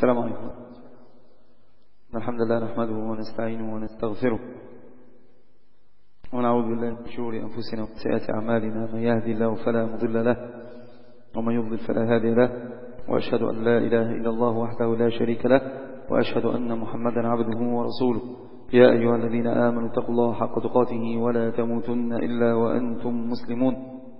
السلام عليكم. الحمد لله نحمده ونستعينه ونستغفره ونعوذ بالله من شرور أنفسنا ومن سيئات أعمالنا، من يهدي الله فلا مضل له ومن يضلل فلا هادي له، وأشهد أن لا إله إلا الله وحده لا شريك له، وأشهد أن محمدا عبده ورسوله. يا أيها الذين آمنوا اتقوا الله حق تقاته ولا تموتن إلا وأنتم مسلمون.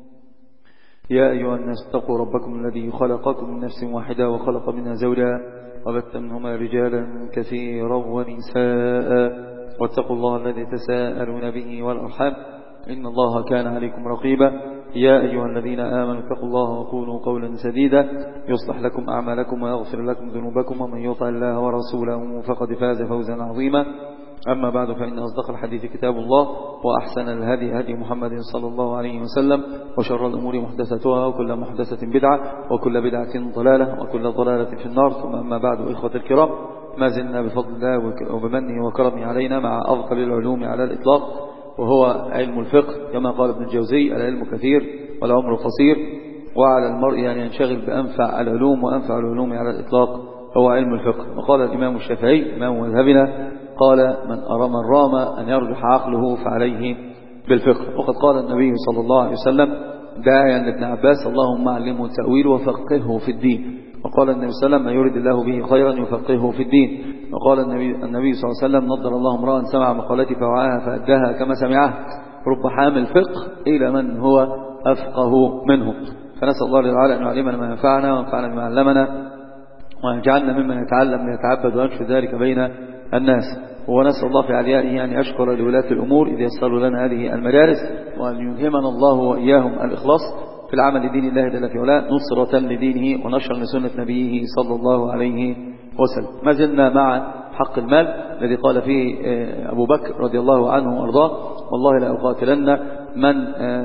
يا أيها الناس اتقوا ربكم الذي خلقكم من نفس واحدة وخلق منها زوجها وبث منهما رجالا كثيرا ونساء، واتقوا الله الذي تساءلون به والأرحام إن الله كان عليكم رقيبا. يا أيها الذين آمنوا اتقوا الله وقولوا قولا سديدا يصلح لكم أعمالكم ويغفر لكم ذنوبكم، ومن يطع الله ورسوله فقد فاز فوزا عظيما. أما بعد، فإن أصدق الحديث كتاب الله، وأحسن الهدي هدي محمد صلى الله عليه وسلم، وشر الأمور محدثتها، وكل محدثة بدعة، وكل بدعة ضلالة، وكل ضلالة في النار. ثم أما بعد، إخوة الكرام، ما زلنا بفضل الله وبمنه وكرمه علينا مع أفضل العلوم على الإطلاق، وهو علم الفقه. كما قال ابن الجوزي: العلم كثير والعمر قصير، وعلى المرء أن ينشغل بأنفع العلوم، وأنفع العلوم على الإطلاق هو علم الفقه. وقال الإمام الشافعي إمام مذهبنا: قال: من رام أن يرجح عقله فعليه بالفقه. وقد قال النبي صلى الله عليه وسلم داعيا لابن عباس: اللهم علمه التأويل وفقهه في الدين. وقال النبي صلى الله عليه وسلم: من يرد الله به خيرا يفقهه في الدين. وقال النبي صلى الله عليه وسلم: نضر الله امرأ سمع مقالتي فوعاها فأداها كما سمعها، رب حامل فقه إلى من هو أفقه منه. فنسأل الله تعالى أن يعلمنا ما ينفعنا وينفعنا بما علمنا، ويجعلنا ممن يتعلم ليتعبد وينشر ذلك بين الناس. ونسأل الله في عليائه أن يشكر لولاة الأمور إذ يسروا لنا هذه المدارس، وأن يلهمنا الله وإياهم الإخلاص في العمل لدين الله جل في علاه، نصرة لدينه ونشر لسنة نبيه صلى الله عليه وسلم. ما زلنا مع حق المال الذي قال فيه أبو بكر رضي الله عنه وأرضاه: والله لا أقاتلن من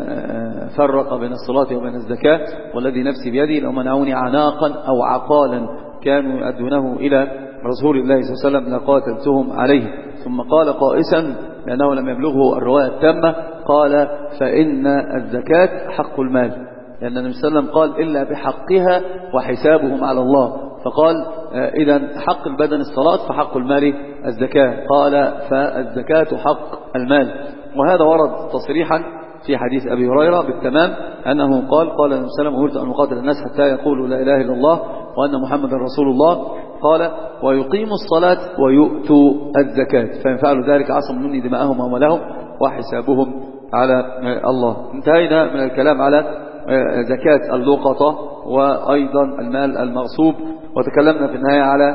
فرق بين الصلاة وبين الزكاة، والذي نفسي بيدي لو منعوني عناقا أو عقالا كانوا يؤدونه إلى رسول الله صلى الله عليه وسلم لقاتلتهم عليه. ثم قال قائسا لأنه لم يبلغه الرواية التامة، قال: فإن الزكاة حق المال، لأن النبي صلى الله عليه وسلم قال: إلا بحقها وحسابهم على الله. فقال: إذا حق البدن الصلاة فحق المال الزكاة. قال: فالزكاة حق المال. وهذا ورد تصريحا في حديث أبي هريرة بالتمام أنه قال: قال النبي صلى الله عليه وسلم: أمرت أن أقاتل الناس حتى يقولوا لا إله إلا الله وأن محمد رسول الله. قال: ويقيموا الصلاة ويؤتوا الزكاة، فإن فعلوا ذلك عصموا مني دماءهم وأموالهم وحسابهم على الله. انتهينا من الكلام على زكاة اللقطة وأيضا المال المغصوب، وتكلمنا في النهاية على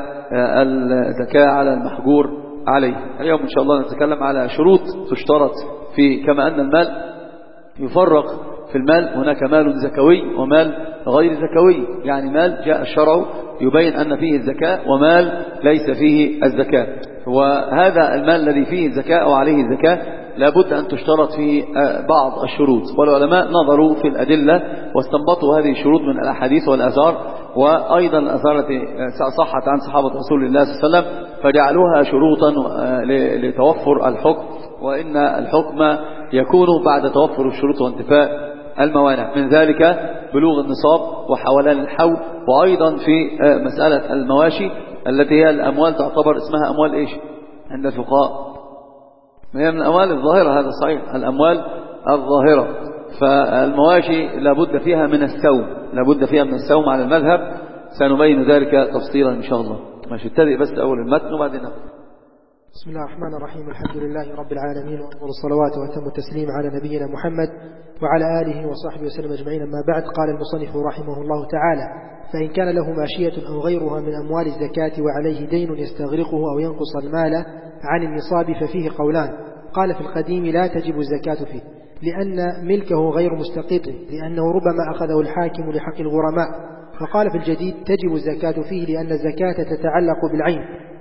الزكاة على المحجور عليه. اليوم إن شاء الله نتكلم على شروط تشترط في، كما أن المال يفرق في المال، هناك مال زكوي ومال غير زكوي، يعني مال جاء الشرع يبين أن فيه الزكاة ومال ليس فيه الزكاة. وهذا المال الذي فيه الزكاة أو عليه الزكاة لابد أن تشترط فيه بعض الشروط، والعلماء نظروا في الأدلة واستنبطوا هذه الشروط من الأحاديث والآثار، وأيضا الآثار التي صحت عن صحابة رسول الله صلى الله عليه وسلم، فجعلوها شروطا لتوفر الحكم، وإن الحكم يكون بعد توفر الشروط وانتفاء الموانع، من ذلك بلوغ النصاب وحولان الحول. وأيضا في مسألة المواشي التي هي الأموال تعتبر اسمها أموال إيش عند الفقهاء؟ هي من الأموال الظاهرة، هذا صحيح، الأموال الظاهرة. فالمواشي لابد فيها من السوم، لابد فيها من السوم على المذهب، سنبين ذلك تفصيلا إن شاء الله. ماشي، ابتدئ بس أول المتن وبعدين بسم الله الرحمن الرحيم. الحمد لله رب العالمين، وأفضل الصلوات وأتم التسليم على نبينا محمد وعلى آله وصحبه وسلم أجمعين. أما بعد، قال المصنف رحمه الله تعالى: فإن كان له ماشية أو غيرها من أموال الزكاة وعليه دين يستغرقه أو ينقص المال عن النصاب ففيه قولان. قال: في القديم لا تجب الزكاة فيه، لأن ملكه غير مستقر، لأنه ربما أخذه الحاكم لحق الغرماء. وقال: في الجديد تجب الزكاة فيه، لأن الزكاة تتعلق بالعين.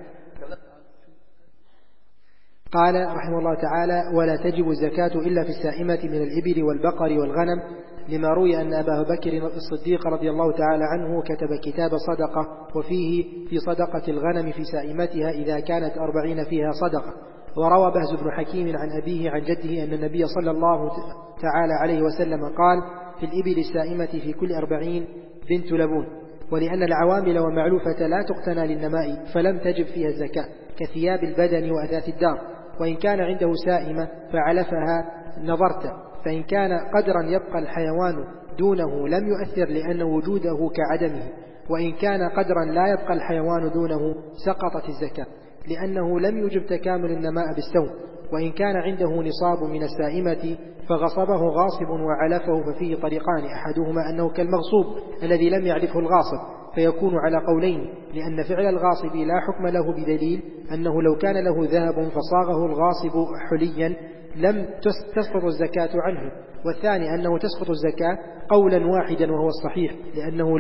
قال رحمه الله تعالى: ولا تجب الزكاة إلا في السائمة من الإبل والبقر والغنم، لما روي أن أبا بكر الصديق رضي الله تعالى عنه كتب كتاب صدقة، وفيه في صدقة الغنم في سائمتها إذا كانت 40 فيها صدقة. وروى بهز بن حكيم عن أبيه عن جده أن النبي صلى الله تعالى عليه وسلم قال: في الإبل السائمة في كل 40 بنت لبون. ولأن العوامل ومعلوفة لا تقتنى للنماء فلم تجب فيها الزكاة كثياب البدن وأثاث الدار. وإن كان عنده سائمة فعلفها نظرت، فإن كان قدرا يبقى الحيوان دونه لم يؤثر لأن وجوده كعدمه، وإن كان قدرا لا يبقى الحيوان دونه سقطت الزكاة لأنه لم يجب تكامل النماء بالسوم. وإن كان عنده نصاب من السائمة فغصبه غاصب وعلفه ففيه طريقان، أحدهما أنه كالمغصوب الذي لم يعرفه الغاصب فيكون على قولين، لأن فعل الغاصب لا حكم له بدليل أنه لو كان له ذهب فصاغه الغاصب حليا لم تسقط الزكاة عنه. والثاني أنه تسقط الزكاة قولا واحدا وهو الصحيح، لأنه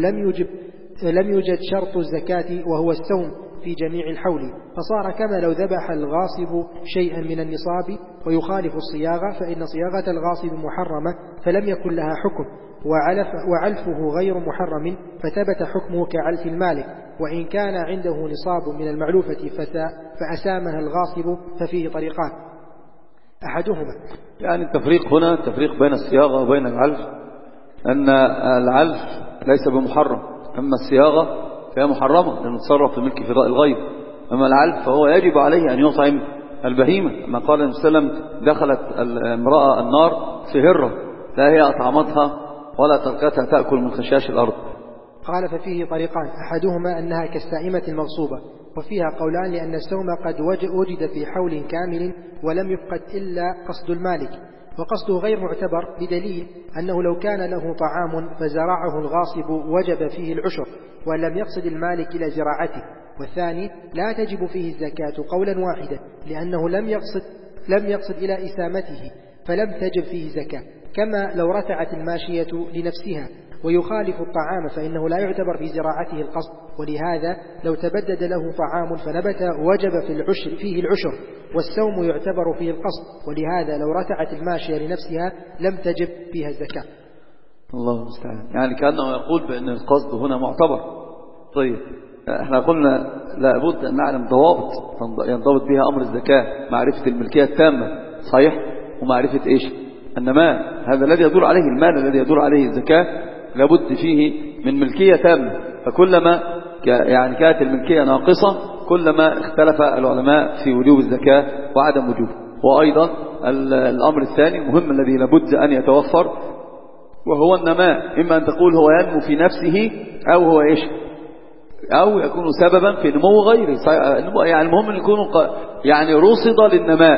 لم يوجد شرط الزكاة وهو السوم في جميع الحول، فصار كما لو ذبح الغاصب شيئا من النصاب ويخالف الصياغة، فإن صياغة الغاصب محرمة فلم يكن لها حكم، وعلفه غير محرم فثبت حكمه كعلف المالك. وإن كان عنده نصاب من المعلوفة فأسامها الغاصب ففيه طريقان، أحدهما يعني التفريق هنا تفريق بين الصياغة وبين العلف، أن العلف ليس بمحرم، أما الصياغة فهي محرمة لأنه تصرف في ملك فضاء الغير. أما العلف فهو يجب عليه أن يطعم البهيمة، كما قال النبي صلى الله عليه وسلم دخلت المرأة النار في هرة لا هي أطعمتها ولا تركتها تأكل من خشاش الأرض. قال ففيه طريقان، أحدهما أنها كالسائمة المغصوبة، وفيها قولان لأن السوم قد وجد في حول كامل ولم يفقد إلا قصد المالك، وقصده غير معتبر بدليل أنه لو كان له طعام فزرعه الغاصب وجب فيه العشر ولم يقصد المالك إلى زراعته. والثاني لا تجب فيه الزكاة قولا واحدا لأنه لم يقصد إلى إسامته فلم تجب فيه زكاة، كما لو رتعت الماشية لنفسها ويخالف الطعام فإنه لا يعتبر في زراعته القصد، ولهذا لو تبدد له طعام فنبت وجب فيه العشر، والسوم يعتبر فيه القصد، ولهذا لو رتعت الماشية لنفسها لم تجب فيها الزكاة. الله المستعان، يعني كأنه يقول بأن القصد هنا معتبر. طيب احنا قلنا لابد أن نعلم ضوابط ينضبط بها أمر الزكاة، معرفة الملكية التامة صحيح، ومعرفة إيش النماء، هذا الذي يدور عليه المال الذي يدور عليه الزكاة لابد فيه من ملكية تامة. فكلما يعني كانت الملكية ناقصة كلما اختلف العلماء في وجوب الزكاة وعدم وجوبه. وأيضا الأمر الثاني المهم الذي لابد أن يتوفر وهو النماء، إما أن تقول هو ينمو في نفسه أو هو إيش أو يكون سببا في نمو غيره، يعني المهم أن يكون يعني رصد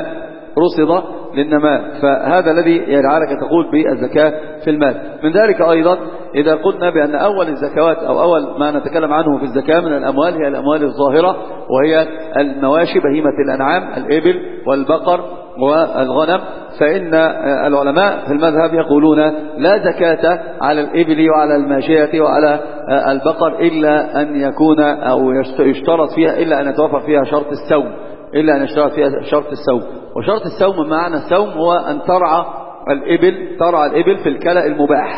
للنماء، فهذا الذي يجعلك تقول بالزكاة في المال. من ذلك أيضا إذا قلنا بأن أول الزكوات أو أول ما نتكلم عنه في الزكاة من الأموال هي الأموال الظاهرة، وهي المواشي بهيمة الأنعام الإبل والبقر والغنم، فإن العلماء في المذهب يقولون لا زكاة على الإبل وعلى الماشية وعلى البقر إلا أن يكون أو يشترط فيها إلا أن يتوفر فيها شرط السوم، وشرط السوم معنى السوم هو أن ترعى الإبل في الكلأ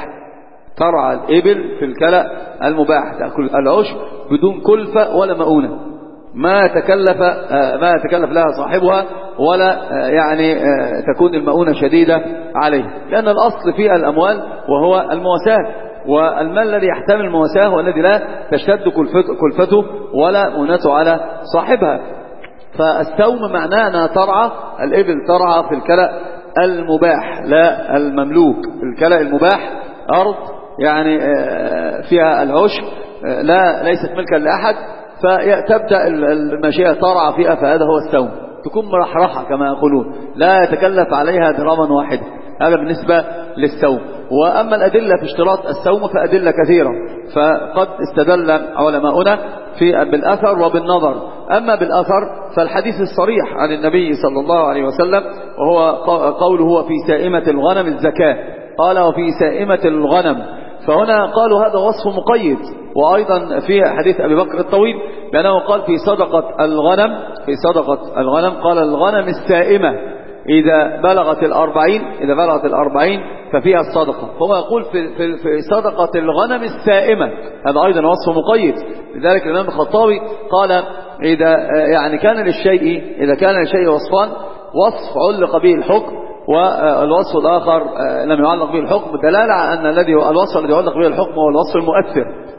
المباح، تأكل العشب بدون كلفة ولا مؤونة، ما تكلف لها صاحبها ولا يعني تكون المؤونة شديدة عليه، لأن الأصل في الأموال وهو المواساة، والمال الذي يحتمل المواساة هو الذي لا تشتد كلفته ولا مؤونته على صاحبها. فالسوم معناه أنها ترعى الإبل ترعى في الكلأ المباح لا المملوك. الكلأ المباح أرض يعني فيها العشب ليست ملكا لأحد، فتبدأ الماشية ترعى فيها، فهذا هو السوم، تكون مرحرحة كما يقولون، لا يتكلف عليها درهما واحد، هذا بالنسبة للسوم. وأما الأدلة في اشتراط السوم فأدلة كثيرة، فقد استدل علماؤنا بالأثر وبالنظر. أما بالأثر فالحديث الصريح عن النبي صلى الله عليه وسلم وهو قوله هو في سائمة الغنم الزكاة، قال وفي سائمة الغنم، فهنا قالوا هذا وصف مقيد. وأيضا في حديث أبي بكر الطويل بأنه قال في صدقة الغنم قال الغنم السائمة إذا بلغت الأربعين ففيها الصدقة، فهو يقول في صدقة الغنم السائمة، هذا أيضا وصف مقيد. لذلك الإمام الخطابي قال إذا كان للشيء وصفان، وصف علق به الحكم والوصف الآخر لم يعلق به الحكم، دلالة على أن الوصف الذي يعلق به الحكم هو الوصف المؤثر،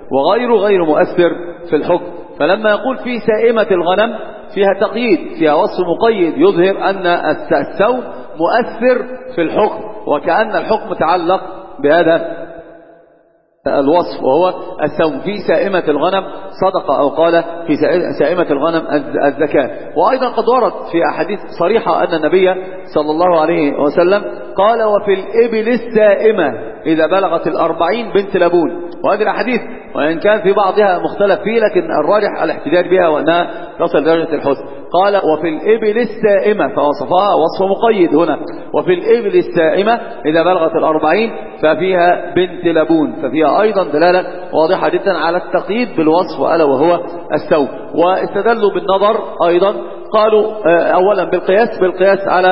وغيره غير مؤثر في الحكم. فلما يقول في سائمة الغنم فيها تقييد، فيها وصف مقيد يظهر أن السوم مؤثر في الحكم، وكأن الحكم متعلق بهذا الوصف وهو السوم. في سائمة الغنم صدقة، أو قال في سائمة الغنم الزكاة. وأيضا قد ورد في أحاديث صريحة أن النبي صلى الله عليه وسلم قال وفي الإبل السائمة إذا بلغت 40 بنت لبون. وهذه الأحاديث وإن كان في بعضها مختلف فيه، لكن الراجح الاحتجاج بها وأنها تصل درجة الحسن. قال وفي الإبل السائمة، فوصفها وصف مقيد هنا، وفي الإبل السائمة إذا بلغت 40 ففيها بنت لبون، ففيها أيضا دلالة واضحة جدا على التقييد بالوصف ألا وهو السوم. واستدلوا بالنظر أيضا، قالوا أولا بالقياس على،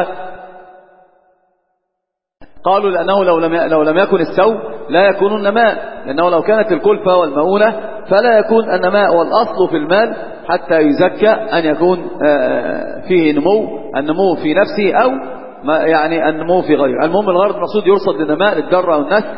قالوا لأنه لو لم يكن السوم لا يكون النماء، لأنه لو كانت الكلفة والمؤونة فلا يكون النماء. والأصل في المال حتى يزكى أن يكون فيه النمو في نفسه أو يعني النمو في غيره. المهم الغرض المقصود يرصد للنماء للدر أو النسل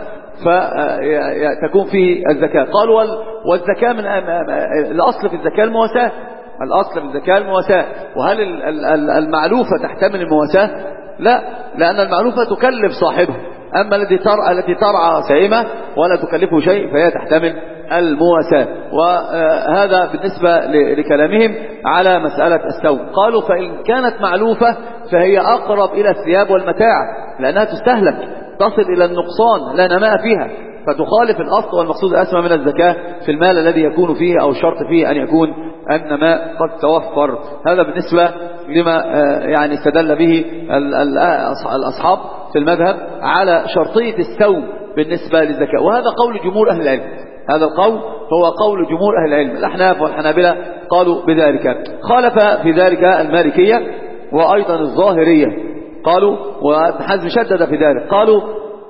فتكون فيه الزكاة. قالوا والزكاة من الأصل في الزكاة المواساة، الأصل في الزكاة المواساة. وهل المعلوفة تحتمل المواساة؟ لا، لأن المعلوفة تكلف صاحبها، أما التي ترعى سائمة ولا تكلفه شيء فهي تحتمل المواساة. وهذا بالنسبة لكلامهم على مسألة السوم. قالوا فإن كانت معلوفة فهي أقرب إلى الثياب والمتاع، لأنها تستهلك تصل إلى النقصان لا نماء فيها، فتخالف الأصل. والمقصود أسمى من الزكاة في المال الذي يكون فيه أو الشرط فيه أن يكون النماء قد توفر. هذا بالنسبة لما يعني استدل به الأصحاب في المذهب على شرطية السوم بالنسبة للزكاة. وهذا قول جمهور أهل العلم، هذا القول هو قول جمهور أهل العلم. الأحناف والحنابلة قالوا بذلك. خالف في ذلك المالكية وأيضا الظاهرية، قالوا وابن حزم شدد في ذلك، قالوا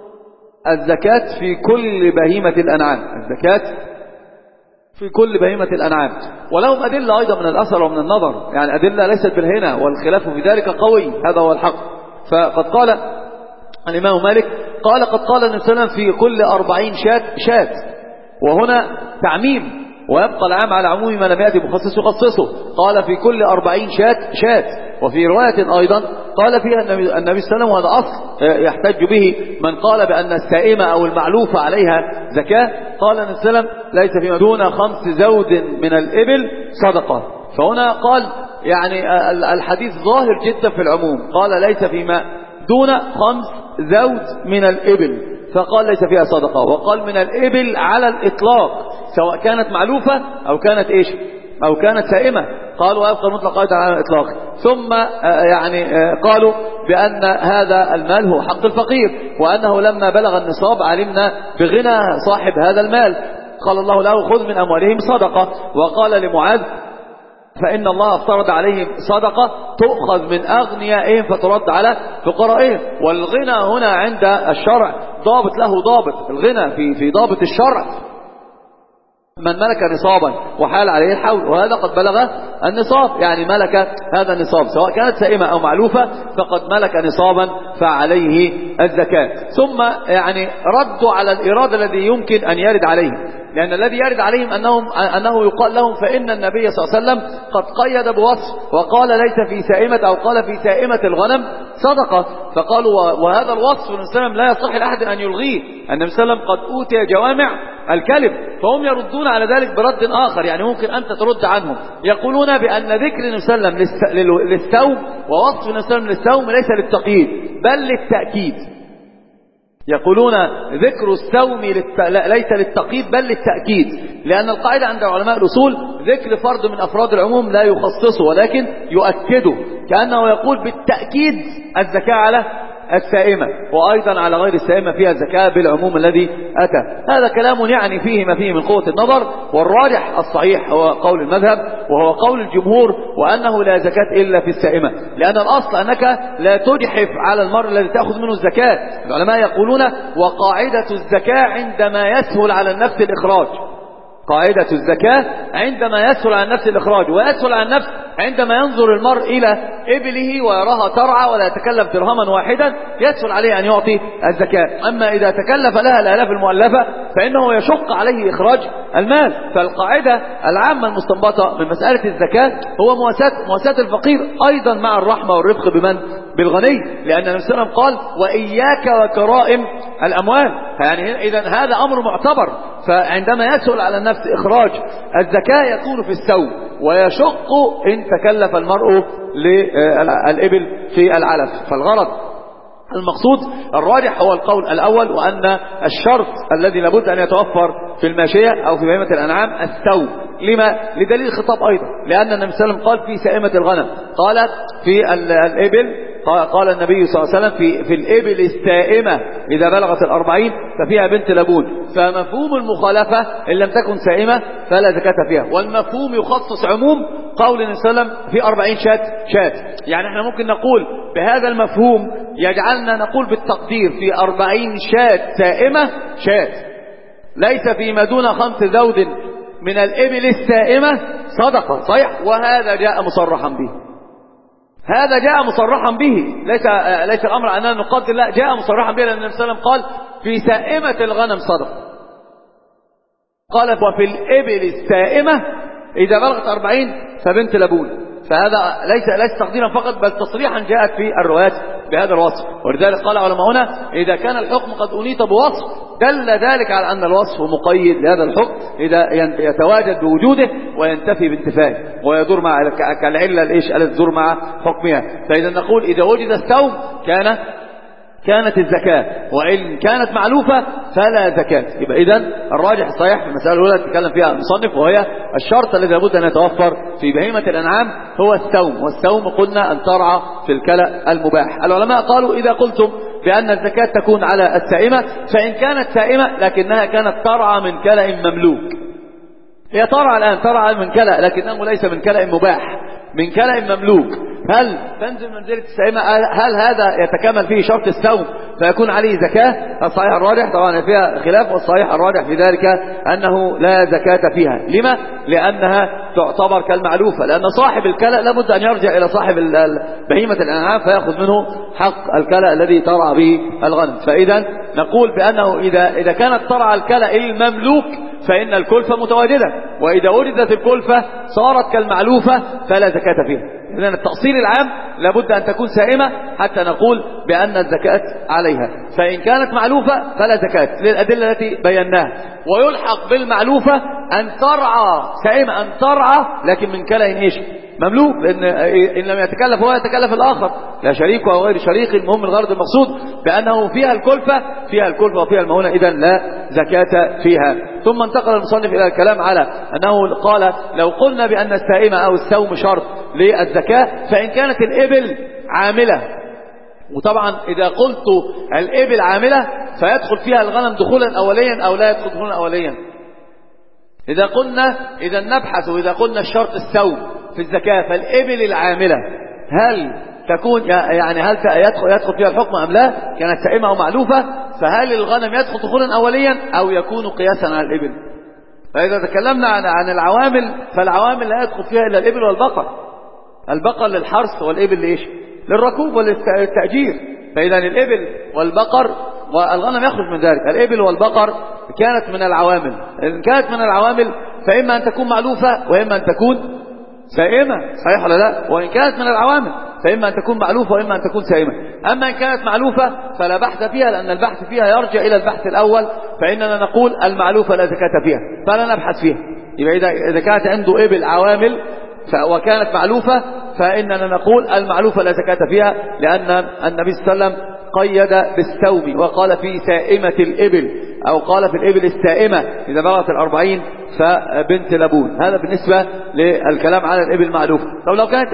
الزكاة في كل بهيمة الأنعام، الزكاة في كل بهيمة الأنعام. ولهم أدلة أيضا من الأثر ومن النظر، يعني أدلة ليست بالهنا، والخلاف في ذلك قوي، هذا هو الحق. فقد قال الإمام مالك قال قد قال النبي صلى الله عليه وسلم في كل 40 شاة، وهنا تعميم، ويبقى العام على عموم ما لم يأتي مخصص يخصصه. قال في كل 40 شاة. وفي رواية أيضا قال فيها النبي صلى الله عليه وسلم، وهذا أصل يحتج به من قال بأن السائمة أو المعلوفة عليها زكاة، قال النبي صلى الله عليه وسلم ليس فيما دون 5 زود من الإبل صدقة. فهنا قال يعني الحديث ظاهر جدا في العموم، قال ليس فيما دون 5 زود من الإبل، فقال ليس فيها صدقة. وقال من الإبل على الإطلاق، سواء كانت معلوفة أو كانت إيش أو كانت سائمة، قالوا ويبقى المطلق أيضا على الإطلاق. ثم يعني قالوا بأن هذا المال هو حق الفقير، وأنه لما بلغ النصاب علمنا بغنى صاحب هذا المال، قال الله له خذ من أموالهم صدقة. وقال لمعاذ فإن الله افترض عليهم صدقة تؤخذ من أغنيائهم فترد على فقرائهم. والغنى هنا عند الشرع ضابط له ضابط، الغنى في ضابط الشرع من ملك نصابا وحال عليه الحول، وهذا قد بلغ النصاب، يعني ملك هذا النصاب سواء كانت سائمة أو معلوفة فقد ملك نصابا فعليه الزكاة. ثم يعني ردوا على الإرادة الذي يمكن أن يرد عليه، لأن الذي يرد عليهم أنه يقال لهم فإن النبي صلى الله عليه وسلم قد قيد بوصف وقال ليس في سائمة أو قال في سائمة الغنم صدقة، فقالوا وهذا الوصف النبي صلى الله عليه وسلم لا يصح لأحد أن يلغيه، النبي صلى الله عليه وسلم قد أوتي جوامع الكلم. فهم يردون على ذلك برد آخر، يعني ممكن أنت ترد عنهم، يقولون بأن ذكر النبي صلى الله عليه وسلم للسوم ووصف النبي صلى الله عليه وسلم للسوم ليس للتقييد بل للتأكيد. يقولون ذكر السوم ليس للتقييد بل للتأكيد، لأن القاعدة عند علماء الأصول ذكر فرد من أفراد العموم لا يخصصه ولكن يؤكده، كأنه يقول بالتأكيد الزكاة على السائمة، وأيضا على غير السائمة فيها زكاة بالعموم الذي أتى. هذا كلام يعني فيه ما فيه من قوة النظر، والراجح الصحيح هو قول المذهب وهو قول الجمهور، وأنه لا زكاة إلا في السائمة، لأن الأصل أنك لا تجحف على المرء الذي تأخذ منه الزكاة. العلماء يقولون وقاعدة الزكاة عندما يسهل على النفس الإخراج، قاعدة الزكاة عندما يسهل على النفس الإخراج، ويسهل على النفس عندما ينظر المرء إلى إبله ويراها ترعى ولا يتكلف درهما واحدا يسهل عليه أن يعطي الزكاة. أما إذا تكلف لها الآلاف المؤلفة فإنه يشق عليه إخراج المال. فالقاعدة العامة المستنبطة من مسألة الزكاة هو مواساة الفقير أيضا مع الرحمة والرفق بمن؟ بالغني، لأن النبي صلى الله عليه وسلم قال وإياك وكرائم الأموال. يعني إذا هذا أمر معتبر. فعندما يسهل على النفس إخراج الزكاة يكون في السوم، ويشق إن تكلف المرء للإبل في العلف. فالغرض المقصود الراجح هو القول الأول، وأن الشرط الذي لابد أن يتوفر في الماشية أو في بهيمة الأنعام السوم. لما؟ لدليل الخطاب أيضا، لأن النبي صلى الله عليه وسلم قال في سائمة الغنم، قال في الإبل، قال النبي صلى الله عليه وسلم في الإبل السائمة إذا بلغت 40 ففيها بنت لبون. فمفهوم المخالفة إن لم تكن سائمة فلا زكاة فيها. والمفهوم يخصص عموم قول النبي صلى الله عليه وسلم في 40 شاة. يعني احنا ممكن نقول بهذا المفهوم يجعلنا نقول بالتقدير في 40 شاة سائمة شاة، ليس فيما دون 5 ذود من الإبل السائمة صدقة. صحيح؟ وهذا جاء مصرحا به، هذا جاء مصرحا به، ليس الأمر أننا نقدر، لا، جاء مصرحا به، لأن النبي صلى الله عليه وسلم قال في سائمة الغنم صدقة، قال وفي الإبل السائمة إذا بلغت 40 فبنت لبون. فهذا ليس تقديرا فقط، بل تصريحا جاءت في الروايات بهذا الوصف. ولذلك قال علماؤنا إذا كان الحكم قد أنيط بوصف دل ذلك على أن الوصف مقيد لهذا الحكم إذا يتواجد بوجوده وينتفي بانتفائه ويدور مع كالعلة التي تدور مع حكمها. فإذا نقول إذا وجد السوم كانت الزكاة، وإن كانت معلوفة فلا زكاة. يبقى إذن الراجح الصحيح في المسألة الأولى تتكلم فيها المصنف، وهي الشرط الذي لابد أن يتوفر في بهيمة الأنعام هو السوم. والسوم قلنا أن ترعى في الكلأ المباح. العلماء قالوا إذا قلتم بأن الزكاة تكون على السائمة فإن كانت سائمة لكنها كانت ترعى من كلأ مملوك، هي ترعى الآن ترعى من كلأ لكنه ليس من كلأ مباح، من كلأ مملوك، هل تنزل منزلة السائمة؟ هل هذا يتكامل فيه شرط السوم فيكون عليه زكاة؟ الصحيح الراجح طبعا فيها خلاف، والصحيح الراجح في ذلك أنه لا زكاة فيها. لما؟ لأنها تعتبر كالمعلوفة، لأن صاحب الكلأ لابد أن يرجع إلى صاحب بهيمة الأنعام فيأخذ منه حق الكلأ الذي ترعى به الغنم. فإذا نقول بأنه إذا كانت ترعى الكلأ المملوك فإن الكلفة متواجدة، وإذا وجدت الكلفة صارت كالمعلوفة فلا زكاة فيها. إذن التأصيل العام لابد أن تكون سائمة حتى نقول بأن الزكاة عليها. فإن كانت معلوفة فلا زكاة للأدلة التي بيناها. ويلحق بالمعلوفة أن ترعى سائمة، أن ترعى لكن من كلأ مملوك، لأن إن لم يتكلف هو يتكلف الآخر، لا شريك أو غير شريك. المهم الغرض المقصود بأنه فيها الكلفة وفيها المهونة، إذن لا زكاة فيها. ثم انتقل المصنف إلى الكلام على أنه قال لو قلنا بأن السائمة أو السوم شرط للزكاة فإن كانت الإبل عاملة، وطبعا إذا قلت الإبل عاملة فيدخل فيها الغنم دخولا أوليا أو لا يدخل دخولا أوليا. إذا قلنا إذا نبحث وإذا قلنا الشرط السوم في الزكاة فالإبل العاملة هل تكون يعني هل يدخل فيها الحكم أم لا؟ كانت سائمة أو معلوفة، فهل الغنم يدخل دخولا أوليا أو يكون قياسا على الإبل؟ فإذا تكلمنا عن العوامل فالعوامل لا يدخل فيها إلا الإبل والبقر. البقر للحرث والإبل لإيش؟ للركوب وللتأجير. فإذا الإبل والبقر والغنم يخرج من ذلك. الإبل والبقر كانت من العوامل، إن كانت من العوامل فإما أن تكون معلوفة وإما أن تكون سائمة، صحيح ولا لا؟ وإن كانت من العوامل فإما أن تكون معلوفة وإما أن تكون سائمة. أما إن كانت معلوفة فلا بحث فيها، لأن البحث فيها يرجع إلى البحث الأول، فإننا نقول المعلوفة لا زكاة فيها فلا نبحث فيها. يبقى إذا كانت عنده إبل عوامل وكانت معلوفة فإننا نقول المعلوفة لا زكاة فيها، لأن النبي صلى الله عليه وسلم قيد بالسوم وقال في سائمة الإبل، أو قال في الإبل السائمة إذا بلغت 40 فبنت لبون. هذا بالنسبة للكلام على الإبل المعلوفة. طب لو كانت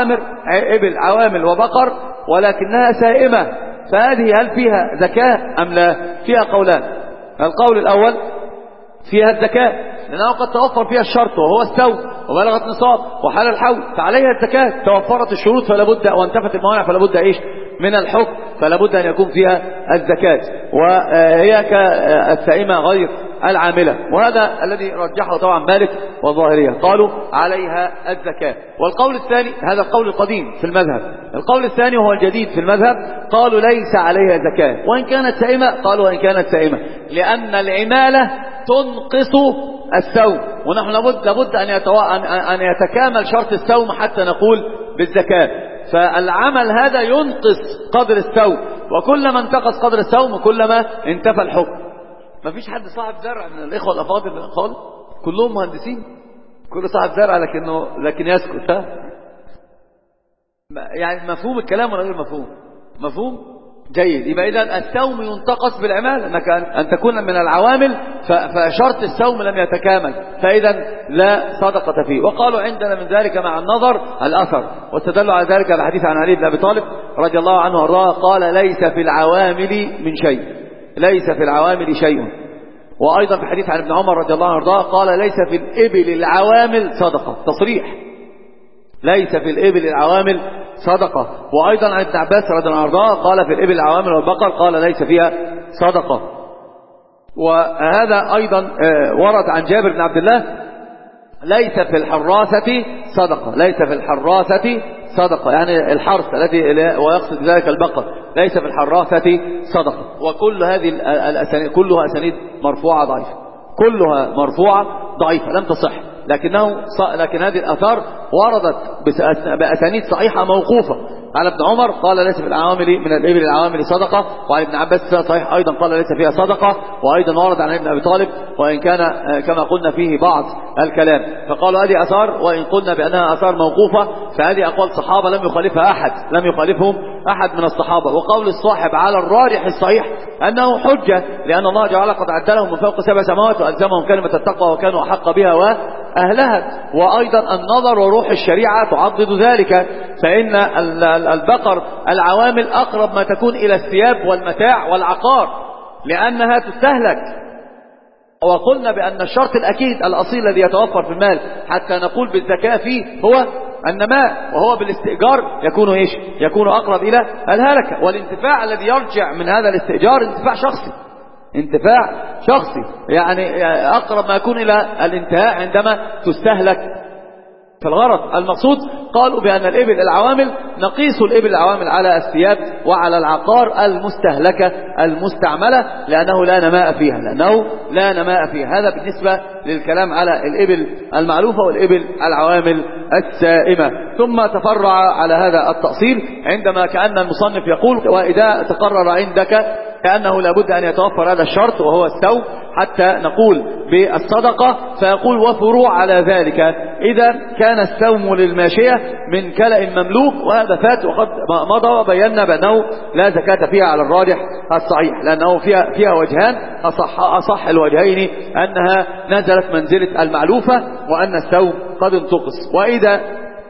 إبل عوامل وبقر ولكنها سائمة فهذه هل فيها زكاة أم لا؟ فيها قولان. القول الأول فيها الزكاة، لأنه قد توفر فيها الشرط وهو السوم وبلغت نصاب وحال الحول فعليها الزكاة. توفرت الشروط فلا بد، وانتفت الموانع فلا بد من الحكم، فلا بد أن يكون فيها الزكاة. وهي كالسائمة غير العاملة. وهذا الذي رجحه طبعا مالك والظاهرية، قالوا عليها الزكاة. والقول الثاني، هذا القول القديم في المذهب، القول الثاني وهو الجديد في المذهب، قالوا ليس عليها زكاة وإن كانت سائمة. قالوا وإن كانت سائمة لأن العمالة تنقص السوم، ونحن لابد أن يتكامل شرط السوم حتى نقول بالزكاة. فالعمل هذا ينقص قدر السوم، وكلما انتقص قدر السوم كلما انتفى الحكم. ما فيش حد صاحب زرع من الإخوة الأفاضل خالص، كلهم مهندسين، كل صاحب زرع لكن يسكت. ها يعني مفهوم الكلام ولا غير مفهوم؟ مفهوم جيد. يبقى إذن السوم ينتقص بالعمال، أنك أن تكون من العوامل، فشرط السوم لم يتكامل، فإذا لا صدقة فيه. وقالوا عندنا من ذلك مع النظر الأثر، واستدلوا على ذلك الحديث عن علي بن أبي طالب رضي الله عنه وارضاه قال ليس في العوامل من شيء، ليس في العوامل شيء. وأيضا في حديث عن ابن عمر رضي الله عنه وارضاه قال ليس في الإبل العوامل صدقة، تصريح، ليس في الإبل العوامل صدقة. وأيضا عن ابن عباس رضي الله عنه وارضاه قال في الإبل العوامل والبقر قال ليس فيها صدقة. وهذا أيضا ورد عن جابر بن عبد الله ليس في الحراسة صدقة، ليس في الحراسة صدقة، يعني الحرث الذي ويقصد ذلك البقر، ليس في الحراسة صدقة. وكل هذه الأسانيد كلها أسانيد مرفوعة ضعيفة، كلها مرفوعة ضعيفة لم تصح، لكن هذه الآثار وردت بأسانيد صحيحة موقوفة على ابن عمر قال ليس في العوامل من الإبل العوامل صدقة، وعن ابن عباس صحيح أيضا قال ليس فيها صدقة، وأيضا ورد عن ابن أبي طالب وإن كان كما قلنا فيه بعض الكلام. فقالوا هذه آثار، وإن قلنا بأنها آثار موقوفة فهذه أقوال صحابة لم يخالفها أحد، لم يخالفهم أحد من الصحابة. وقول الصاحب على الراجح الصحيح أنه حجة، لأن الله جعل قد عدلهم من فوق 7 سماوات وألزمهم كلمة التقوى وكانوا أحق بها وأهلها. وأيضا النظر وروح الشريعة تعضد ذلك، فإن البقر العوامل أقرب ما تكون إلى الثياب والمتاع والعقار لأنها تستهلك. وقلنا بأن الشرط الأكيد الأصيل الذي يتوفر في المال حتى نقول بالزكاة فيه هو النماء، وهو بالاستئجار يكون إيش؟ يكون أقرب إلى الهلكة. والانتفاع الذي يرجع من هذا الاستئجار انتفاع شخصي، انتفاع شخصي، يعني أقرب ما يكون إلى الانتهاء عندما تستهلك في الغرض المقصود. قالوا بأن الإبل العوامل نقيس الإبل العوامل على الثياب وعلى العقار المستهلكة المستعملة لأنه لا نماء فيها، لأنه لا نماء فيها. هذا بالنسبة للكلام على الإبل المعلوفة والإبل العوامل السائمة. ثم تفرع على هذا التأصيل عندما كأن المصنف يقول وإذا تقرر عندك كأنه لابد أن يتوفر هذا الشرط وهو السوم حتى نقول بالصدقة، فيقول وفروع على ذلك إذا كان السوم للماشية من كلأ مملوك، وهذا فات وقد مضى وبينا بأنه لا زكاة فيها على الراجح الصحيح، لأنه فيها وجهان، أصح الوجهين أنها نزلت منزلة المعلوفة وأن السوم قد انتقص. وإذا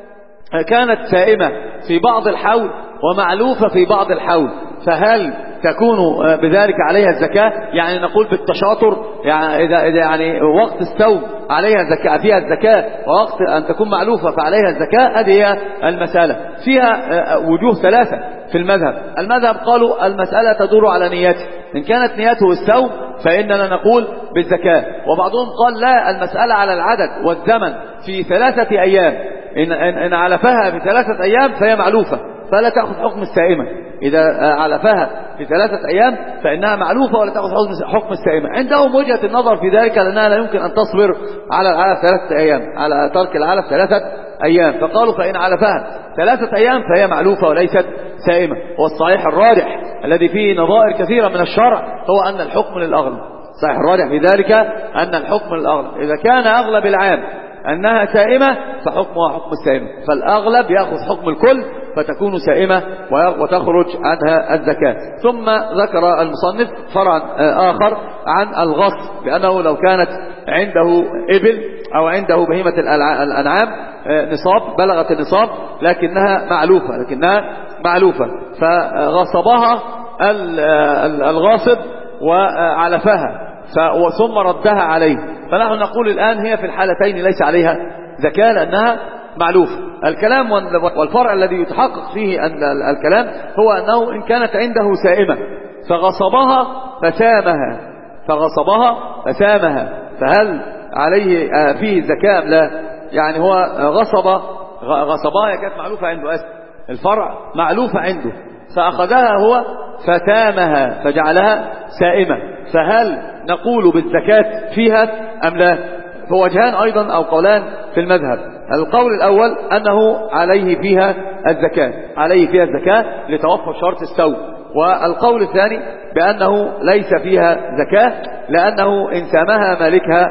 كانت سائمة في بعض الحول ومعلوفة في بعض الحول فهل تكون بذلك عليها الزكاة؟ يعني نقول بالتشاطر، يعني إذا يعني وقت السوم عليها زكاة فيها الزكاة، ووقت أن تكون معلوفة فعليها الزكاة. هذه هي المسألة. فيها وجوه ثلاثة في المذهب قالوا المسألة تدور على نيته، إن كانت نيته السوم فإننا نقول بالزكاة. وبعضهم قال لا، المسألة على العدد والزمن في 3 أيام، إن علفها في 3 أيام فهي معلوفة فلا تأخذ حكم السائمة، إذا علفها في 3 أيام فإنها معلوفة ولا تأخذ حكم السائمة. عندهم وجهة النظر في ذلك لأنها لا يمكن أن تصبر على العلف 3 أيام، على ترك العلف 3 أيام، فقالوا فإن علفها 3 أيام فهي معلوفة وليست سائمة. والصحيح الراجح الذي فيه نظائر كثيرة من الشرع هو أن الحكم للأغلب، صحيح الراجح في ذلك أن الحكم للأغلب، إذا كان أغلب العام أنها سائمة فحكمها حكم السائمة، فالأغلب يأخذ حكم الكل فتكون سائمة وتخرج عنها الزكاة. ثم ذكر المصنف فرعا آخر عن الغصب، بأنه لو كانت عنده إبل أو عنده بهيمة الأنعام نصاب، بلغت النصاب لكنها معلوفة فغصبها الغاصب وعلفها ثم ردها عليه، فنحن نقول الآن هي في الحالتين ليس عليها زكاة لأنها معلوفة. الكلام والفرع الذي يتحقق فيه أن الكلام هو أنه إن كانت عنده سائمة فغصبها فسامها فهل عليه فيه زكاة أم لا؟ يعني هو غصبها كانت معلوفة عنده، الفرع معلوفة عنده فأخذها هو فسامها فجعلها سائمة، فهل نقول بالزكاة فيها أم لا؟ فوجهان أيضا أو قولان في المذهب. القول الأول أنه عليه فيها الزكاة لتوفر شرط السوم، والقول الثاني بأنه ليس فيها زكاة لأنه إن سامها مالكها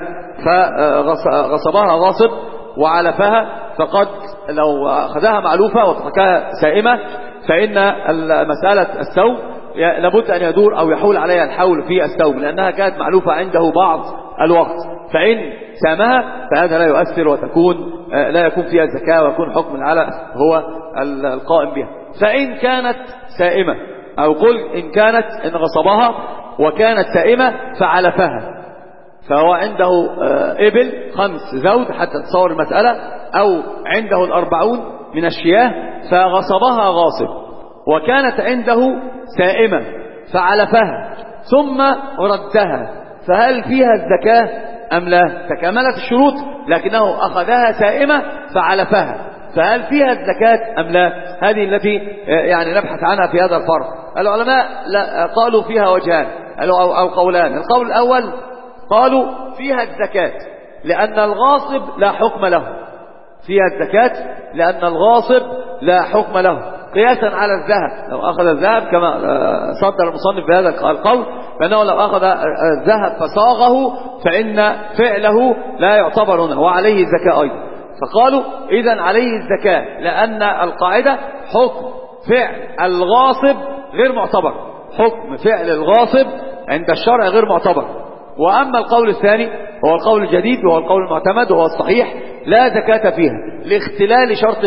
فغصبها غاصب وعلفها، فقد لو أخذها معلوفة وتركها سائمة فإن مسألة السوم لابد أن يدور أو يحول عليها الحول في السوم، لأنها كانت معلوفة عنده بعض الوقت، فإن سامها فهذا لا يؤثر وتكون لا يكون فيها زكاة ويكون حكم العلف هو القائم بها. فإن كانت سائمة أو قل إن غصبها وكانت سائمة فعلفها، فهو عنده إبل 5 زوج حتى تصور المسألة، أو عنده 40 من الشياه فغصبها غاصب وكانت عنده سائمة فعلفها ثم ردها، فهل فيها الزكاة أم لا؟ تكاملت الشروط لكنه أخذها سائمة فعلفها، فهل فيها الزكاة أم لا؟ هذه التي يعني نبحث عنها في هذا الفرق. العلماء قالوا فيها وجهان أو قولان. القول الأول قالوا فيها الزكاة لأن الغاصب لا حكم له، فيها الزكاة لأن الغاصب لا حكم له، قياسا على الذهب. لو أخذ الذهب كما صدر المصنف بهذا القول فإنه لو أخذ الذهب فصاغه فإن فعله لا يعتبر هنا وعليه الزكاة أيضا. فقالوا إذن عليه الزكاة لأن القاعدة حكم فعل الغاصب غير معتبر، حكم فعل الغاصب عند الشرع غير معتبر. وأما القول الثاني هو القول الجديد وهو القول المعتمد وهو الصحيح، لا زكاة فيها لاختلال شرط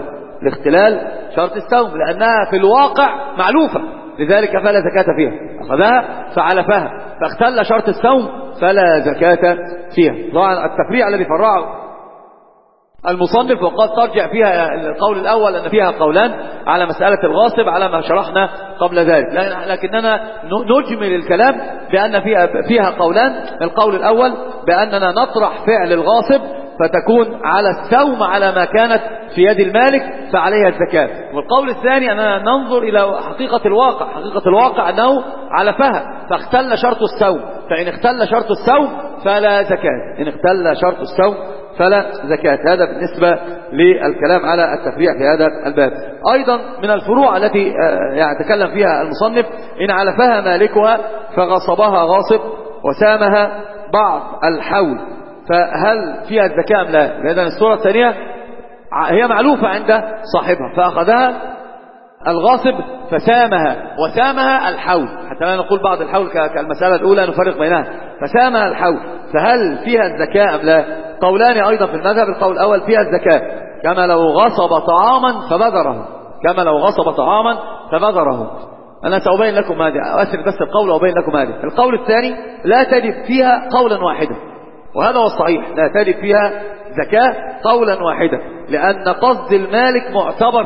السوم، لأنها في الواقع معلوفة، لذلك فلا زكاة فيها، أخذها فعلفها فاختل شرط السوم فلا زكاة فيها. طبعا التفريع الذي فرعه المصنف وقد ترجع فيها القول الأول أن فيها قولان على مسألة الغاصب على ما شرحنا قبل ذلك، لكننا نجمل الكلام بأن فيها قولان. القول الأول بأننا نطرح فعل الغاصب فتكون على السوم على ما كانت في يد المالك فعليها الزكاة، والقول الثاني أننا ننظر إلى حقيقة الواقع أنه علفها فاختل شرط السوم، فإن اختل شرط السوم فلا زكاة، فلا زكاة. هذا بالنسبة للكلام على التفريع في هذا الباب. أيضا من الفروع التي يتكلم فيها المصنف إن علفها مالكها فغصبها غاصب وسامها بعض الحول فهل فيها الزكاة أم لا؟ لأن الصورة الثانية هي معلوفة عند صاحبها فأخذها الغاصب فسامها وسامها الحول، حتى لا نقول بعض الحول كالمسألة الأولى نفرق بينها، فسامها الحول فهل فيها الزكاة أم لا؟ قولان أيضا في المذهب. القول الأول فيها الزكاة كما لو غصب طعاما فبذره. أنا سأبين لكم هذه، أسر بس القول وأبين لكم هذه. القول الثاني لا تجب فيها قولا واحدا، وهذا هو الصحيح، لا تجب فيها زكاة قولا واحدا لأن قصد المالك معتبر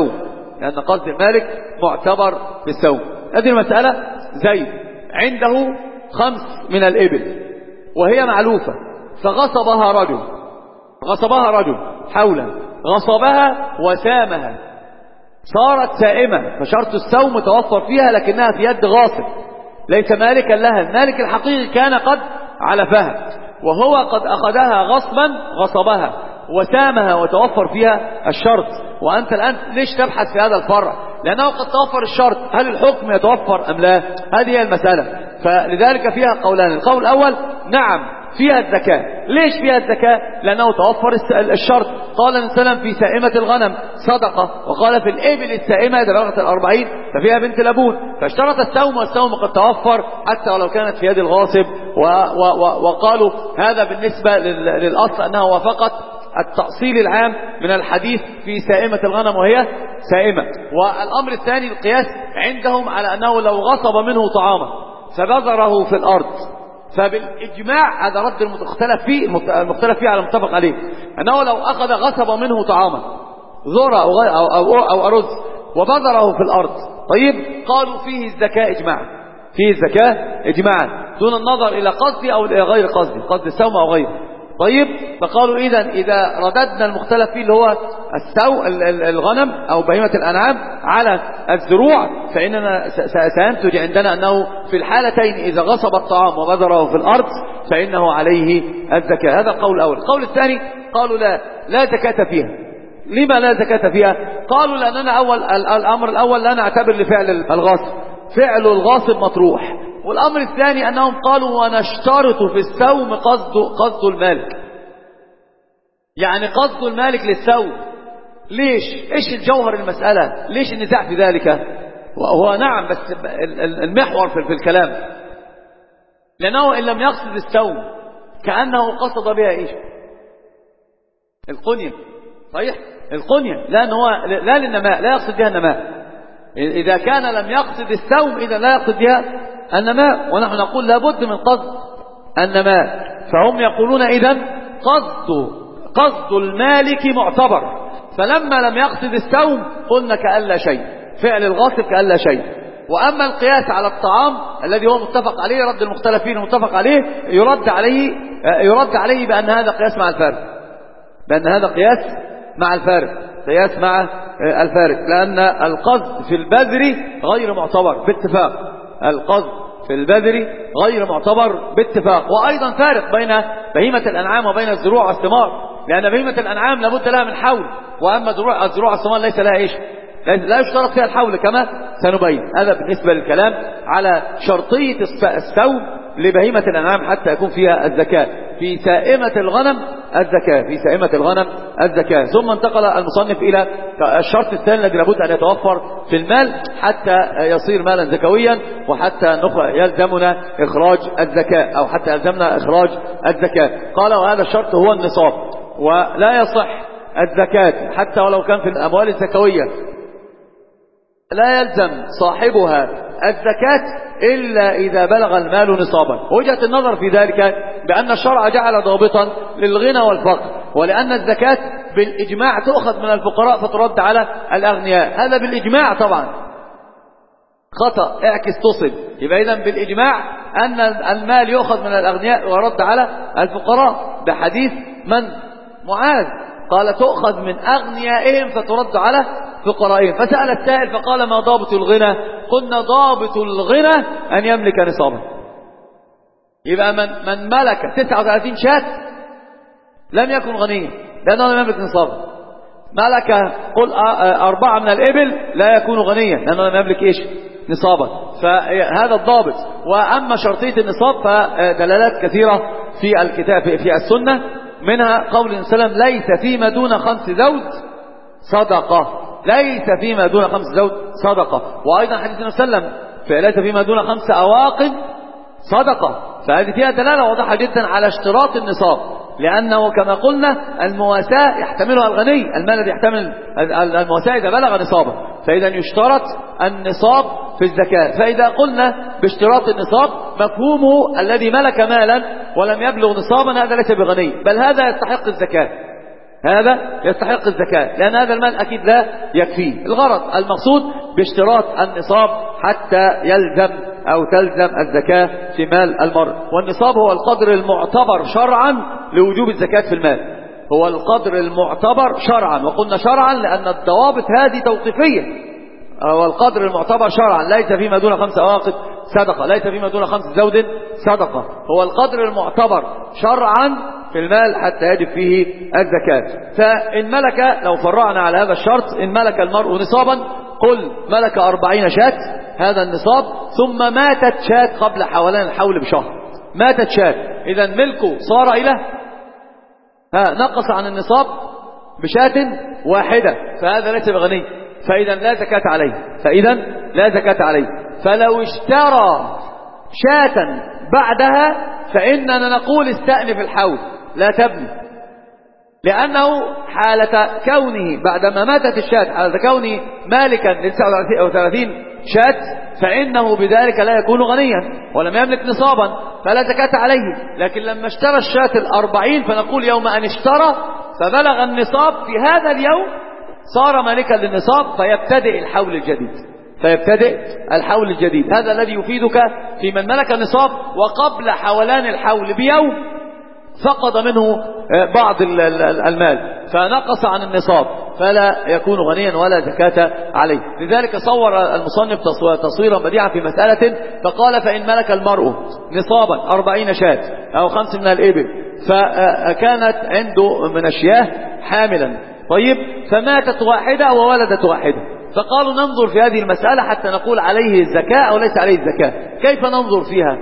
في السوم. هذه المسألة زيد عنده 5 من الإبل وهي معلوفة فغصبها رجل حولا، غصبها وسامها صارت سائمة، فشرط السوم متوفر فيها لكنها في يد غاصب ليس مالكا لها، المالك الحقيقي كان قد علفها وهو قد أخذها غصبها وسامها وتوفر فيها الشرط. وأنت الآن ليش تبحث في هذا الفرع؟ لأنه قد توفر الشرط، هل الحكم يتوفر أم لا؟ هذه هي المسألة. فلذلك فيها قولان. القول الأول نعم فيها الزكاة. ليش فيها الزكاة؟ لأنه توفر الشرط. قال النبي صلى الله عليه وسلم في سائمة الغنم صدقة، وقال في الإبل السائمة إذا بلغت 40 ففيها بنت لبون، فاشترط السوم والسوم قد توفر حتى ولو كانت في يد الغاصب. وقالوا هذا بالنسبة للأصل أنها وافقت التأصيل العام من الحديث في سائمة الغنم وهي سائمة. والأمر الثاني القياس عندهم على أنه لو غصب منه طعاما فبذره في الأرض، فبالإجماع هذا رد المختلف فيه على المتفق عليه، أنه لو أخذ غصب منه طعاما ذرة أو أرز وبذره في الأرض، طيب قالوا فيه الزكاة إجماعا. دون النظر إلى قصدي أو إلى غير قصدي، قصد السوم أو غيره. طيب، فقالوا إذا رددنا المختلف فيه اللي هو الغنم أو بهيمة الأنعام على الزروع، فإننا سينتج عندنا أنه في الحالتين إذا غصب الطعام وبذره في الأرض فإنه عليه الزكاة. هذا القول الأول. القول الثاني قالوا لا زكاة فيها. لما لا زكاة فيها؟ قالوا لأننا الأمر الأول لا نعتبر لفعل الغاصب، فعل الغاصب مطروح. والأمر الثاني أنهم قالوا ونشترط في السوم قصد المالك، يعني قصد المالك للسوم. ليش؟ إيش الجوهر المسألة؟ ليش النزاع في ذلك؟ وهو نعم، بس المحور في الكلام، لأنه إن لم يقصد السوم كأنه قصد بها إيش؟ القنية. صحيح؟ القنية، لأنه هو لا للنماء، لا يقصد بها النماء. إذا كان لم يقصد السوم إذا لا يقصد بها النماء، ونحن نقول لابد من قصد النماء. فهم يقولون إذن قصد المالك معتبر، فلما لم يقصد السوم قلنا كأن لا شيء، فعل الغاصب كأن لا شيء. وأما القياس على الطعام الذي هو متفق عليه، رد المختلفين المتفق عليه، يرد عليه بأن هذا قياس مع الفارق، بأن هذا قياس مع الفارق، لأن القصد في البذر غير معتبر باتفاق، القصد في البذر غير معتبر باتفاق. وأيضا فارق بين بهيمة الأنعام وبين الزروع والثمار، لأن بهيمة الأنعام لابد لها من حول، وأما الزروع والثمار ليس لها إيش؟ لا يشترط فيها الحول كما سنبين. هذا بالنسبة للكلام على شرطية السوم لبهيمة الأنعام حتى يكون فيها الزكاة. في سائمة الغنم الزكاة. ثم انتقل المصنف إلى الشرط الثاني الذي لابد أن يتوفر في المال حتى يصير مالا زكويا، وحتى يلزمنا إخراج الزكاة، أو حتى يلزمنا إخراج الزكاة. قال وهذا الشرط هو النصاب، ولا يصح الزكاة حتى ولو كان في الأموال الزكوية، لا يلزم صاحبها الزكاة إلا إذا بلغ المال نصابا. وجهة النظر في ذلك بأن الشرع جعل ضابطا للغنى والفقر، ولأن الزكاة بالإجماع تؤخذ من الفقراء فترد على الأغنياء. هذا بالإجماع طبعا، خطأ اعكس تصل. يبقى إذن بالإجماع أن المال يؤخذ من الأغنياء ويرد على الفقراء، بحديث من؟ معاذ، قال تؤخذ من أغنيائهم فترد على فقرائهم. فسأل السائل فقال ما ضابط الغنى؟ قلنا ضابط الغنى أن يملك نصابا. يبقى من ملك 39 شاة لم يكن غنيا لأنه لم يملك نصابا. ملك قل 4 من الإبل لا يكون غنيا لأنه لم يملك إيش؟ نصابا. فهذا الضابط. وأما شرطية النصاب فدلالات كثيرة في الكتاب في السنة، منها قول النبي صلى الله عليه وسلم ليس فيما دون 5 زوج صدقة، ليس فيما دون 5 زوج صدقة. وأيضا حديث النبي صلى الله عليه وسلم ليس فيما دون 5 أواق صدقة. فهذه فيها دلالة واضحة جدا على اشتراط النصاب، لأنه كما قلنا المواساة يحتملها الغني، المال الذي يحتمل المواساة إذا بلغ نصابا، فإذا يشترط النصاب في الزكاة. فإذا قلنا باشتراط النصاب مفهومه الذي ملك مالا ولم يبلغ نصابا هذا ليس بغني، بل هذا يستحق الزكاة، هذا يستحق الزكاة، لأن هذا المال أكيد لا يكفيه. الغرض المقصود باشتراط النصاب حتى يلزم أو تلزم الزكاة في مال المرء. والنصاب هو القدر المعتبر شرعا لوجوب الزكاة في المال، هو القدر المعتبر شرعا. وقلنا شرعا لأن الضوابط هذه توقيفية. هو القدر المعتبر شرعا، ليس فيما دون 5 أواقد صدقة، ليس فيما دون 5 زوج صدقة. هو القدر المعتبر شرعا في المال حتى يجب فيه الزكاة. فإن ملك، لو فرعنا على هذا الشرط، إن ملك المرء نصابا، قل ملك 40 شاة هذا النصاب، ثم ماتت شاة قبل حوالين الحول بشهر، ماتت شاة، إذا ملكه صار إلى نقص عن النصاب بشاة واحدة، فهذا ليس بغني، فإذا لا زكاة عليه. فلو اشترى شاة بعدها فإننا نقول استأنف الحول لا تبني، لأنه حالة كونه بعدما ماتت الشاة، حالة كونه مالكا ل 39 شاة، فإنه بذلك لا يكون غنيا ولم يملك نصابا فلا زكاة عليه. لكن لما اشترى الشاة 40 فنقول يوم أن اشترى فبلغ النصاب في هذا اليوم صار مالكا للنصاب، فيبتدئ الحول الجديد، فيبتدئ الحول الجديد. هذا الذي يفيدك في من ملك النصاب وقبل حولان الحول بيوم فقد منه بعض المال فنقص عن النصاب فلا يكون غنيا ولا زكاة عليه. لذلك صور المصنف تصويرا بديعا في مسألة فقال فإن ملك المرء نصابا 40 شاة أو 5 من الإبل فكانت عنده من الشياه حاملا طيب فماتت واحدة وولدت واحدة فقالوا ننظر في هذه المسألة حتى نقول عليه الزكاة أو ليس عليه الزكاة. كيف ننظر فيها؟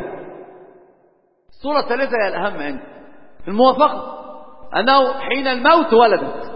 الصورة الثالثة هي الأهم عندي الموافقة أنه حين الموت ولدت.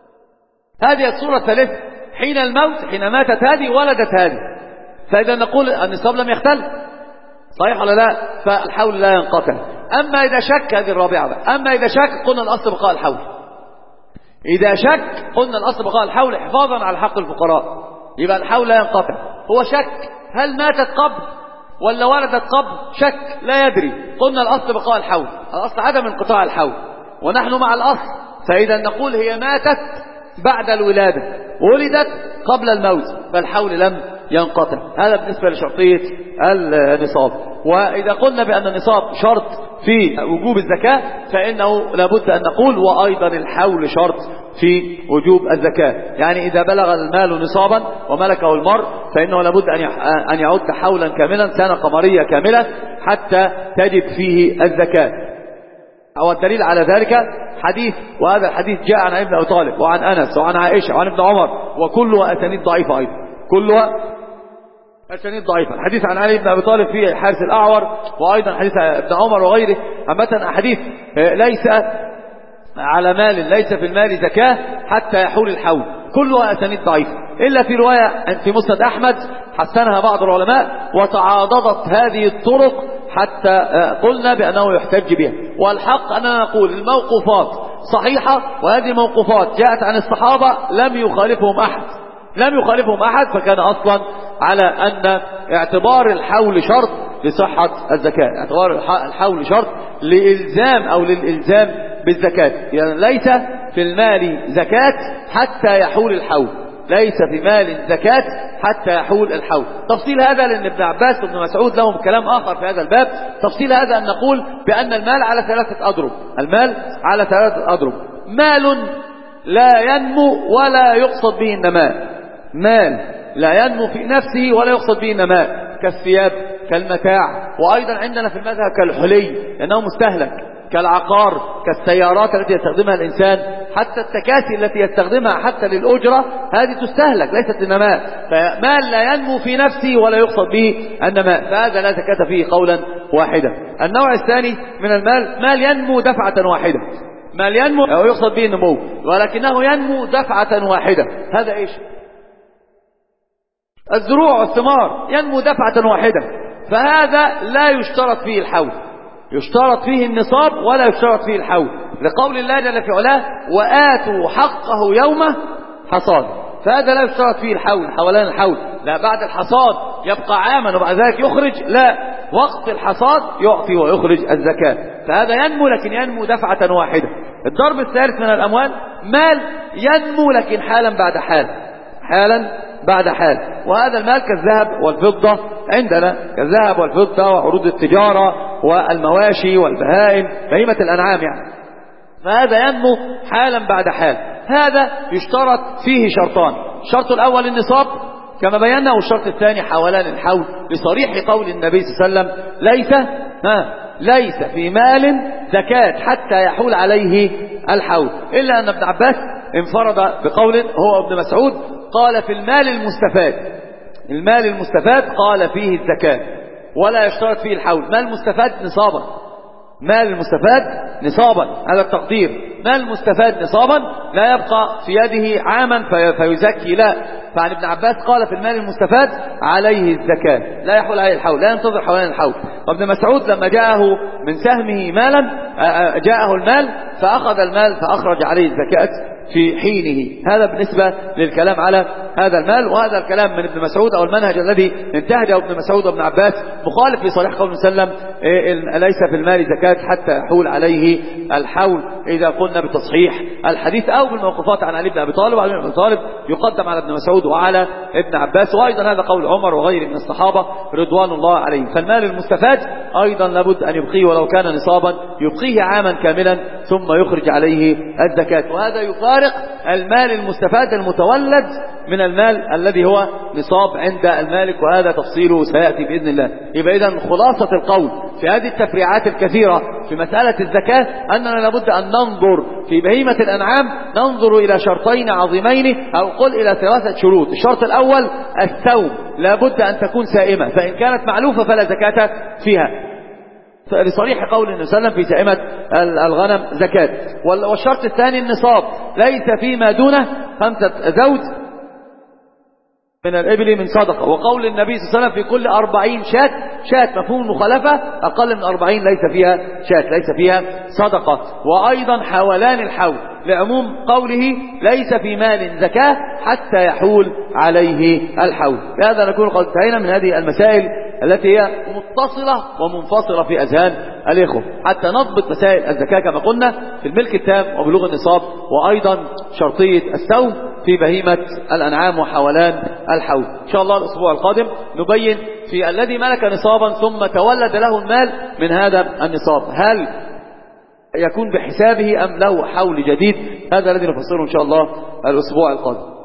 هذه الصورة الثالثة حين الموت حين ماتت هذه ولدت هذه فإذا نقول النصاب لم يختل صحيح ولا لا فالحول لا ينقطع. أما إذا شك هذه الرابعة بقى. أما إذا شك قلنا الأصل بقاء الحول. إذا شك قلنا الأصل بقاء الحول حفاظا على حق الفقراء يبقى الحول لا ينقطع. هو شك هل ماتت قبل ولا ولدت قبل شك لا يدري قلنا الأصل بقاء الحول الأصل عدم انقطاع الحول ونحن مع الأصل. فإذا نقول هي ماتت بعد الولادة ولدت قبل الموت فالحول لم ينقطع. هذا بالنسبة لشرطية النصاب. وإذا قلنا بأن النصاب شرط في وجوب الزكاة فإنه لابد أن نقول وأيضا الحول شرط في وجوب الزكاة. يعني إذا بلغ المال نصابا وملكه المرء فإنه لابد أن يعد حولا كاملا سنة قمرية كاملة حتى تجب فيه الزكاة. والدليل على ذلك حديث وهذا الحديث جاء عن ابن أبي طالب وعن أنس وعن عائشة وعن ابن عمر وكلها أسانيد ضعيفة أيضا كلها أسانيد ضعيفة. الحديث عن علي بن أبي طالب في حارس الأعور وأيضا حديث ابن عمر وغيره عامة أحاديث ليس على مال ليس في المال زكاة حتى يحول الحول كلها أسانيد ضعيفة إلا في رواية في مسند أحمد حسنها بعض العلماء وتعاضدت هذه الطرق حتى قلنا بأنه يحتج بها. والحق أننا نقول الموقوفات صحيحة وهذه الموقوفات جاءت عن الصحابة لم يخالفهم أحد فكان أصلا على أن اعتبار الحول شرط لصحة الزكاة اعتبار الحول شرط للإلزام بالزكاة. يعني ليس في المال زكاة حتى يحول الحول ليس في مال زكاة حتى يحول الحول. تفصيل هذا لأن ابن عباس وابن مسعود لهم كلام آخر في هذا الباب. تفصيل هذا أن نقول بأن المال على 3 أضرب المال على 3 أضرب. مال لا ينمو ولا يقصد به النماء مال لا ينمو في نفسه ولا يقصد به النماء كالثياب كالمتاع وأيضا عندنا في المذهب كالحلي لأنه مستهلك كالعقار كالسيارات التي يستخدمها الإنسان حتى التكاسي التي يستخدمها حتى للأجرة هذه تستهلك ليست للنماء. فمال لا ينمو في نفسه ولا يقصد به النماء فهذا لا زكاة فيه قولا واحدا. النوع الثاني من المال مال ينمو دفعة واحدة مال ينمو أو يقصد به النمو ولكنه ينمو دفعة واحدة. هذا إيش؟ الزروع والثمار ينمو دفعة واحدة فهذا لا يشترط فيه الحول يشترط فيه النصاب ولا يشترط فيه الحول لقول الله جل في علاه وآتوا حقه يوم حصاد فهذا لا يشترط فيه الحول حولان الحول لا بعد الحصاد يبقى عاما وبعد ذلك يخرج لا وقت الحصاد يعطي ويخرج الزكاة فهذا ينمو لكن ينمو دفعة واحدة. الضرب الثالث من الأموال مال ينمو لكن حالا بعد حال وهذا المال كالذهب والفضة عندنا كالذهب والفضة وعروض التجارة والمواشي والبهائم بهيمة الأنعام يعني فهذا ينمو حالا بعد حال. هذا يشترط فيه شرطان الشرط الأول النصاب كما بينا والشرط الثاني حولان الحول لصريح قول النبي صلى الله عليه وسلم ليس في مال زكاة حتى يحول عليه الحول إلا أن ابن عباس انفرد بقول هو ابن مسعود قال في المال المستفاد قال فيه الزكاة ولا يشترط فيه الحول. مال المستفاد نصابا هذا التقدير مال المستفاد نصابا لا يبقى في يده عاما فيزكي لا. فعن ابن عباس قال في المال المستفاد عليه الزكاة لا يحول عليه الحول لا ينتظر حولان الحول. وابن مسعود لما جاءه من سهمه مالا جاءه المال فأخذ المال فأخرج عليه الزكاة في حينه. هذا بالنسبة للكلام على هذا المال. وهذا الكلام من ابن مسعود أو المنهج الذي انتهجه ابن مسعود وابن عباس مخالف في صريح قول وسلم ليس في المال زكاة حتى يحول عليه الحول، إذا قلنا بتصحيح الحديث أو بالموقفات عن علي بن أبي طالب. وعلي بن أبي طالب يقدم على ابن مسعود وعلى ابن عباس، وأيضا هذا قول عمر وغيره من الصحابة رضوان الله عليهم. فالمال المستفاد أيضا لابد أن يبقيه ولو كان نصابا، يبقيه عاما كاملا ثم يخرج عليه الزكاة. وهذا يفارق المال المستفاد المتولد من المال الذي هو نصاب عند المالك، وهذا تفصيله سيأتي بإذن الله. يبقى إذن خلاصة القول في هذه التفريعات الكثيرة في مسألة الزكاة أننا لابد أن ننظر في بهيمة الأنعام، ننظر إلى شرطين عظيمين أو قل إلى 3 شروط. الشرط الأول الثوم، لابد أن تكون سائمة، فإن كانت معلوفة فلا زكاة فيها، لصريح قول النبي صلى الله عليه وسلم في سائمة الغنم زكاة. والشرط الثاني النصاب، ليس فيما دونه 5 زوج من الإبل من صدقة. وقول النبي صلى الله عليه وسلم في كل 40 شاة مفهوم المخالفة، أقل من 40 ليس فيها شاة، ليس فيها صدقة. وأيضا حولان الحول، لعموم قوله ليس في مال زكاة حتى يحول عليه الحول. بهذا نكون قد انتهينا من هذه المسائل التي هي متصلة ومنفصلة في أذهان الإخوة، حتى نضبط مسائل الزكاة كما قلنا في الملك التام وبلوغ النصاب، وأيضا شرطية السوم في بهيمة الأنعام وحولان الحول. إن شاء الله الأسبوع القادم نبين في الذي ملك نصابا ثم تولد له المال من هذا النصاب، هل يكون بحسابه أم له حول جديد؟ هذا الذي نفسره إن شاء الله الأسبوع القادم.